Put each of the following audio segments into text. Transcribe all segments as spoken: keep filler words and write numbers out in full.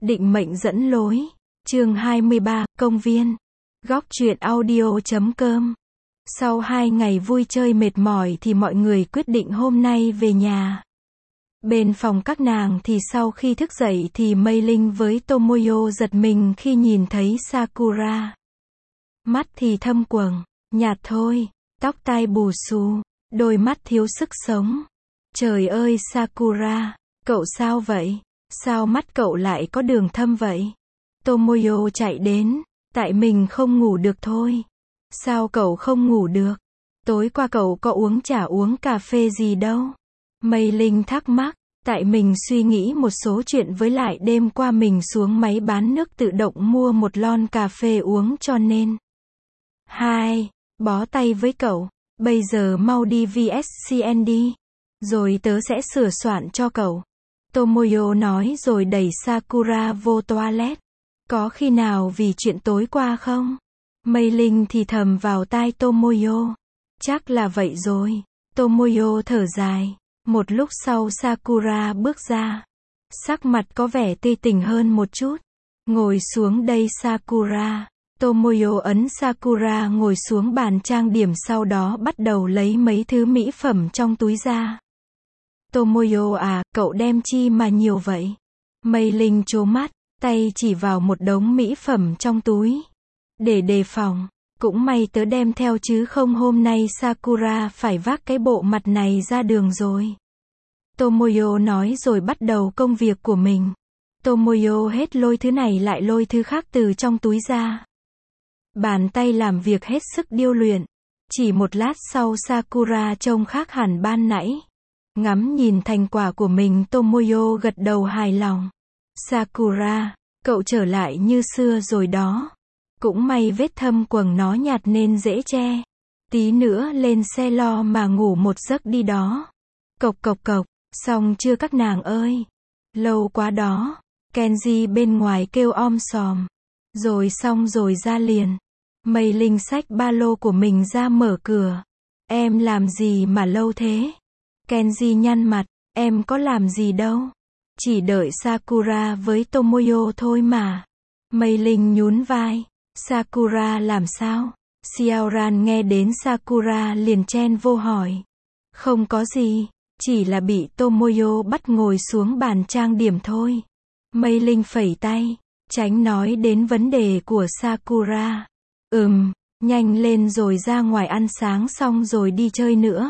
Định mệnh dẫn lối. Chương hai mươi ba, công viên. Góc truyện audio chấm com. Sau hai ngày vui chơi mệt mỏi thì mọi người quyết định hôm nay về nhà. Bên phòng các nàng thì sau khi thức dậy thì Mei Linh với Tomoyo giật mình khi nhìn thấy Sakura. Mắt thì thâm quầng, nhạt thôi, tóc tai bù xù, đôi mắt thiếu sức sống. Trời ơi Sakura, cậu sao vậy? Sao mắt cậu lại có đường thâm vậy? Tomoyo chạy đến, tại mình không ngủ được thôi. Sao cậu không ngủ được? Tối qua cậu có uống trà uống cà phê gì đâu? Mei Linh thắc mắc, tại mình suy nghĩ một số chuyện với lại đêm qua mình xuống máy bán nước tự động mua một lon cà phê uống cho nên. Hai, bó tay với cậu, bây giờ mau đi vê ét xê en đi, rồi tớ sẽ sửa soạn cho cậu. Tomoyo nói rồi đẩy Sakura vô toilet. Có khi nào vì chuyện tối qua không? Mei Linh thì thầm vào tai Tomoyo. Chắc là vậy rồi. Tomoyo thở dài. Một lúc sau Sakura bước ra. Sắc mặt có vẻ tươi tỉnh hơn một chút. Ngồi xuống đây Sakura. Tomoyo ấn Sakura ngồi xuống bàn trang điểm sau đó bắt đầu lấy mấy thứ mỹ phẩm trong túi ra. Tomoyo à, cậu đem chi mà nhiều vậy? Mei Linh trố mắt, tay chỉ vào một đống mỹ phẩm trong túi. Để đề phòng, cũng may tớ đem theo chứ không hôm nay Sakura phải vác cái bộ mặt này ra đường rồi. Tomoyo nói rồi bắt đầu công việc của mình. Tomoyo hết lôi thứ này lại lôi thứ khác từ trong túi ra. Bàn tay làm việc hết sức điêu luyện. Chỉ một lát sau Sakura trông khác hẳn ban nãy. Ngắm nhìn thành quả của mình Tomoyo gật đầu hài lòng. Sakura, cậu trở lại như xưa rồi đó. Cũng may vết thâm quầng nó nhạt nên dễ che. Tí nữa lên xe lo mà ngủ một giấc đi đó. Cộc cộc cộc, xong chưa các nàng ơi? Lâu quá đó. Kenji bên ngoài kêu om sòm. Rồi xong rồi ra liền. Mei Linh xách ba lô của mình ra mở cửa. Em làm gì mà lâu thế? Kenji nhăn mặt, em có làm gì đâu. Chỉ đợi Sakura với Tomoyo thôi mà. Mei Linh nhún vai. Sakura làm sao? Xiaoran nghe đến Sakura liền chen vô hỏi. Không có gì, chỉ là bị Tomoyo bắt ngồi xuống bàn trang điểm thôi. Mei Linh phẩy tay, tránh nói đến vấn đề của Sakura. Ừm, nhanh lên rồi ra ngoài ăn sáng xong rồi đi chơi nữa.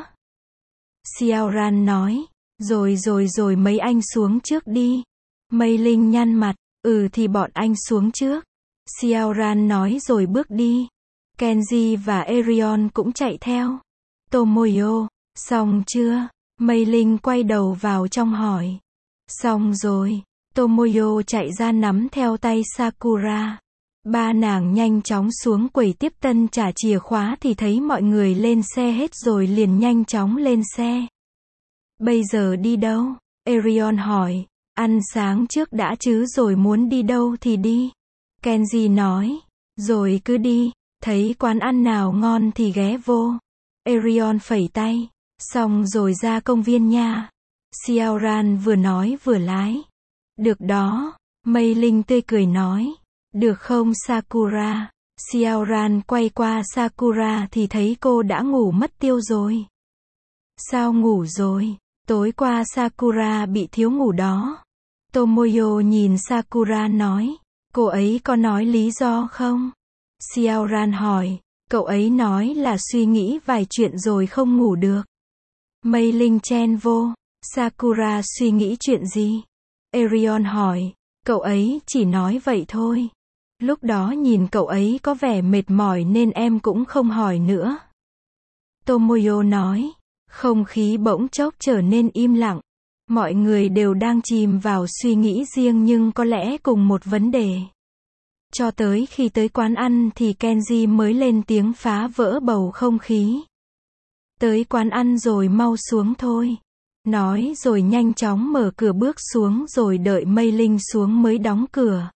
Xiaoran nói, rồi rồi rồi mấy anh xuống trước đi. Mei Linh nhăn mặt, ừ thì bọn anh xuống trước. Xiaoran nói rồi bước đi. Kenji và Erion cũng chạy theo. Tomoyo, xong chưa? Mei Linh quay đầu vào trong hỏi. Xong rồi. Tomoyo chạy ra nắm theo tay Sakura. Ba nàng nhanh chóng xuống quầy tiếp tân trả chìa khóa thì thấy mọi người lên xe hết rồi liền nhanh chóng lên xe. Bây giờ đi đâu? Erion hỏi. Ăn sáng trước đã chứ rồi muốn đi đâu thì đi. Kenji nói. Rồi cứ đi, thấy quán ăn nào ngon thì ghé vô. Erion phẩy tay. Xong rồi ra công viên nha. Xiaoran vừa nói vừa lái. Được đó. Mei Linh tươi cười nói. Được không Sakura? Xiaoran quay qua Sakura thì thấy cô đã ngủ mất tiêu rồi. Sao ngủ rồi? Tối qua Sakura bị thiếu ngủ đó. Tomoyo nhìn Sakura nói. Cô ấy có nói lý do không? Xiaoran hỏi. Cậu ấy nói là suy nghĩ vài chuyện rồi không ngủ được. Mei Linh chen vô. Sakura suy nghĩ chuyện gì? Erion hỏi. Cậu ấy chỉ nói vậy thôi. Lúc đó nhìn cậu ấy có vẻ mệt mỏi nên em cũng không hỏi nữa. Tomoyo nói. Không khí bỗng chốc trở nên im lặng. Mọi người đều đang chìm vào suy nghĩ riêng nhưng có lẽ cùng một vấn đề. Cho tới khi tới quán ăn thì Kenji mới lên tiếng phá vỡ bầu không khí. Tới quán ăn rồi mau xuống thôi. Nói rồi nhanh chóng mở cửa bước xuống rồi đợi Mei Linh xuống mới đóng cửa.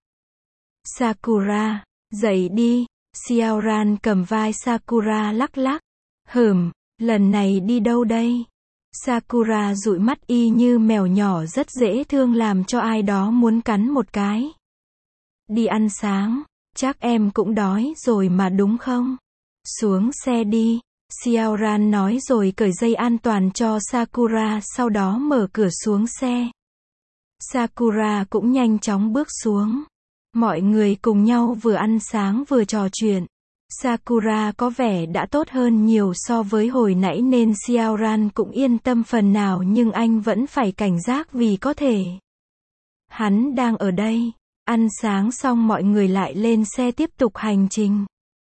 Sakura, dậy đi. Xiaoran cầm vai Sakura lắc lắc. Hừm, lần này đi đâu đây? Sakura dụi mắt y như mèo nhỏ rất dễ thương làm cho ai đó muốn cắn một cái. Đi ăn sáng, chắc em cũng đói rồi mà đúng không? Xuống xe đi, Xiaoran nói rồi cởi dây an toàn cho Sakura, sau đó mở cửa xuống xe. Sakura cũng nhanh chóng bước xuống. Mọi người cùng nhau vừa ăn sáng vừa trò chuyện. Sakura có vẻ đã tốt hơn nhiều so với hồi nãy nên Xiaoran cũng yên tâm phần nào, nhưng anh vẫn phải cảnh giác vì có thể hắn đang ở đây. Ăn sáng xong mọi người lại lên xe tiếp tục hành trình.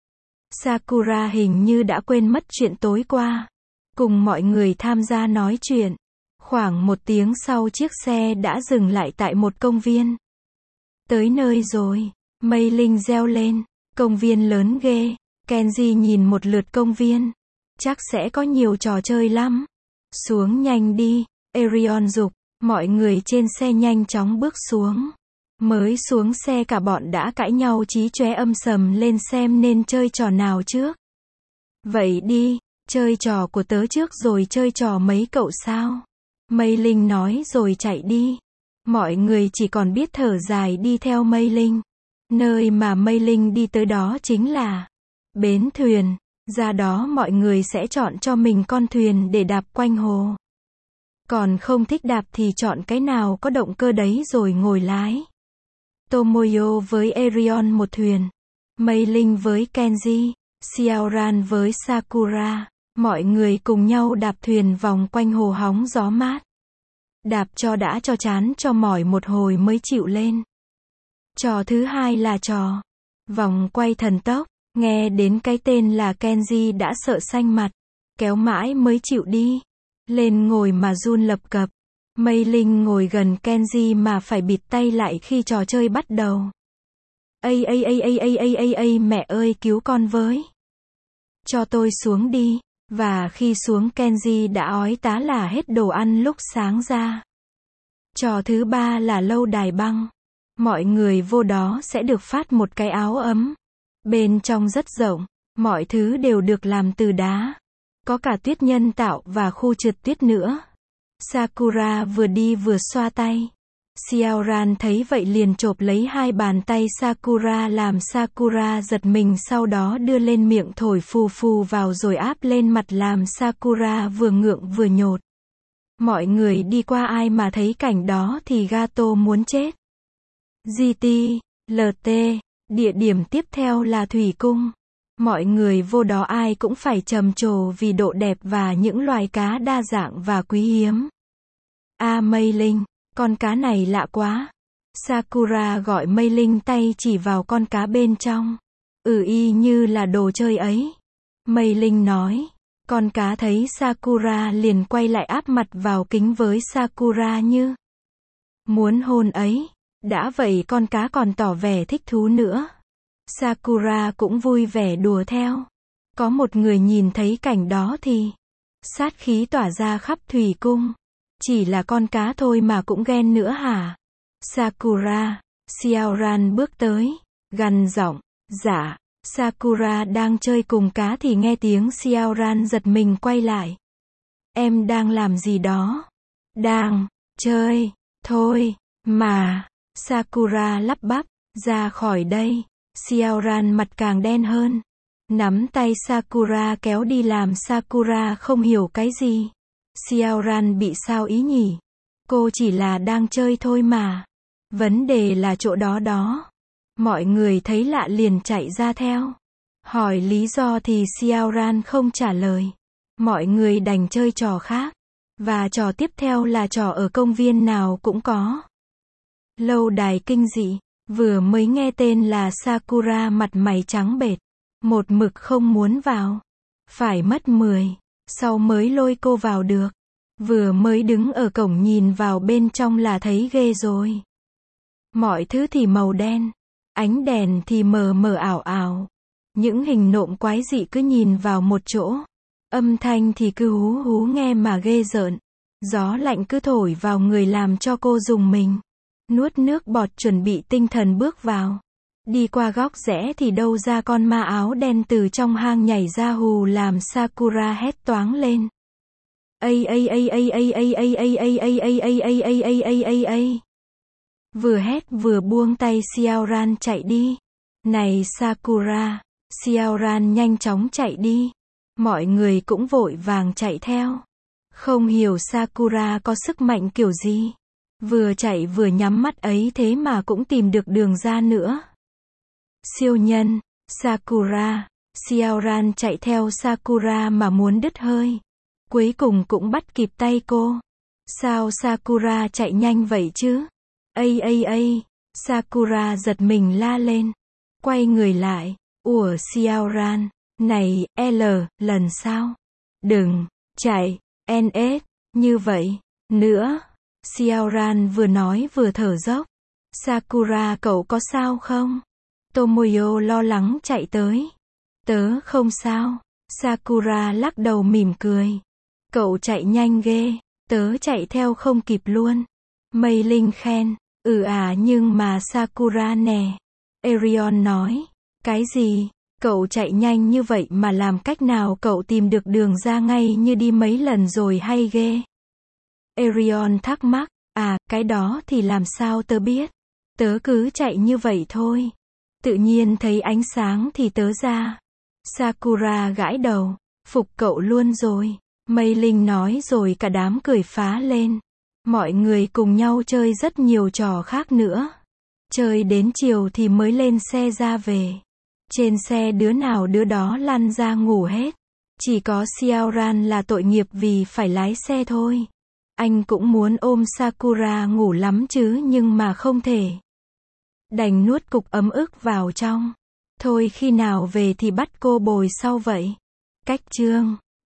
Sakura hình như đã quên mất chuyện tối qua. Cùng mọi người tham gia nói chuyện. Khoảng một tiếng sau chiếc xe đã dừng lại tại một công viên. Tới nơi rồi, Mei Linh reo lên. Công viên lớn ghê. Kenji nhìn một lượt công viên. Chắc sẽ có nhiều trò chơi lắm. Xuống nhanh đi, Arion giục. Mọi người trên xe nhanh chóng bước xuống. Mới xuống xe cả bọn đã cãi nhau chí chóe âm sầm lên xem nên chơi trò nào trước. Vậy đi, chơi trò của tớ trước rồi chơi trò mấy cậu sao? Mei Linh nói rồi chạy đi. Mọi người chỉ còn biết thở dài đi theo Mei Linh. Nơi mà Mei Linh đi tới đó chính là bến thuyền. Ra đó mọi người sẽ chọn cho mình con thuyền để đạp quanh hồ. Còn không thích đạp thì chọn cái nào có động cơ đấy rồi ngồi lái. Tomoyo với Arion một thuyền. Mei Linh với Kenji. Xiaoran với Sakura. Mọi người cùng nhau đạp thuyền vòng quanh hồ hóng gió mát. Đạp cho đã cho chán cho mỏi một hồi mới chịu lên. Trò thứ hai là trò vòng quay thần tốc. Nghe đến cái tên là Kenji đã sợ xanh mặt. Kéo mãi mới chịu đi. Lên ngồi mà run lập cập. Mei Linh ngồi gần Kenji mà phải bịt tay lại khi trò chơi bắt đầu. Ây ây ây ây ây ây ây ây mẹ ơi cứu con với. Cho tôi xuống đi. Và khi xuống Kenji đã ói tá là hết đồ ăn lúc sáng ra. Trò thứ ba là lâu đài băng. Mọi người vô đó sẽ được phát một cái áo ấm. Bên trong rất rộng. Mọi thứ đều được làm từ đá. Có cả tuyết nhân tạo và khu trượt tuyết nữa. Sakura vừa đi vừa xoa tay. Xiaoran thấy vậy liền chộp lấy hai bàn tay Sakura làm Sakura giật mình, sau đó đưa lên miệng thổi phù phù vào rồi áp lên mặt làm Sakura vừa ngượng vừa nhột. Mọi người đi qua ai mà thấy cảnh đó thì gato muốn chết. giê tê, lờ tê, địa điểm tiếp theo là thủy cung. Mọi người vô đó ai cũng phải trầm trồ vì độ đẹp và những loài cá đa dạng và quý hiếm. A Mei Linh, con cá này lạ quá. Sakura gọi Mei Linh, tay chỉ vào con cá bên trong. Ừ, y như là đồ chơi ấy. Mei Linh nói. Con cá thấy Sakura liền quay lại áp mặt vào kính với Sakura như muốn hôn ấy. Đã vậy con cá còn tỏ vẻ thích thú nữa. Sakura cũng vui vẻ đùa theo. Có một người nhìn thấy cảnh đó thì sát khí tỏa ra khắp thủy cung. Chỉ là con cá thôi mà cũng ghen nữa hả? Sakura. Xiaoran bước tới, gằn giọng. Dạ. Sakura đang chơi cùng cá thì nghe tiếng Xiaoran giật mình quay lại. Em đang làm gì đó? Đang chơi thôi mà. Sakura lắp bắp. Ra khỏi đây. Xiaoran mặt càng đen hơn. Nắm tay Sakura kéo đi làm Sakura không hiểu cái gì. Xiaoran bị sao ý nhỉ? Cô chỉ là đang chơi thôi mà. Vấn đề là chỗ đó đó. Mọi người thấy lạ liền chạy ra theo. Hỏi lý do thì Xiaoran không trả lời. Mọi người đành chơi trò khác. Và trò tiếp theo là trò ở công viên nào cũng có. Lâu đài kinh dị. Vừa mới nghe tên là Sakura mặt mày trắng bệch. Một mực không muốn vào. Phải mất mười sau mới lôi cô vào được. Vừa mới đứng ở cổng nhìn vào bên trong là thấy ghê rồi. Mọi thứ thì màu đen. Ánh đèn thì mờ mờ ảo ảo. Những hình nộm quái dị cứ nhìn vào một chỗ. Âm thanh thì cứ hú hú nghe mà ghê rợn. Gió lạnh cứ thổi vào người làm cho cô rùng mình. Nuốt nước bọt chuẩn bị tinh thần bước vào. Đi qua góc rẽ thì đâu ra con ma áo đen từ trong hang nhảy ra hù làm Sakura hét toáng lên. Ây ây ây ây ây ây ây ây ây ây ây ây ây ây ây ây ây ây. Vừa hét vừa buông tay Xiaoran chạy đi. Này Sakura! Xiaoran nhanh chóng chạy đi. Mọi người cũng vội vàng chạy theo. Không hiểu Sakura có sức mạnh kiểu gì. Vừa chạy vừa nhắm mắt ấy thế mà cũng tìm được đường ra nữa. Siêu nhân, Sakura. Xiaoran chạy theo Sakura mà muốn đứt hơi. Cuối cùng cũng bắt kịp tay cô. Sao Sakura chạy nhanh vậy chứ? Ây ây ây, Sakura giật mình la lên. Quay người lại, ủa Xiaoran, này, L, lần sau. Đừng, chạy, en ét, như vậy, nữa. Xiaoran vừa nói vừa thở dốc. Sakura cậu có sao không? Tomoyo lo lắng chạy tới. Tớ không sao. Sakura lắc đầu mỉm cười. Cậu chạy nhanh ghê, tớ chạy theo không kịp luôn. Mây Linh khen, ừ à nhưng mà Sakura nè. Erion nói, cái gì? Cậu chạy nhanh như vậy mà làm cách nào cậu tìm được đường ra ngay như đi mấy lần rồi hay ghê? Erion thắc mắc, à, cái đó thì làm sao tớ biết? Tớ cứ chạy như vậy thôi. Tự nhiên thấy ánh sáng thì tớ ra. Sakura gãi đầu, phục cậu luôn rồi. Mây Linh nói rồi cả đám cười phá lên. Mọi người cùng nhau chơi rất nhiều trò khác nữa. Chơi đến chiều thì mới lên xe ra về. Trên xe đứa nào đứa đó lăn ra ngủ hết. Chỉ có Xiaoran là tội nghiệp vì phải lái xe thôi. Anh cũng muốn ôm Sakura ngủ lắm chứ nhưng mà không thể. Đành nuốt cục ấm ức vào trong. Thôi khi nào về thì bắt cô bồi sau vậy. Cách chương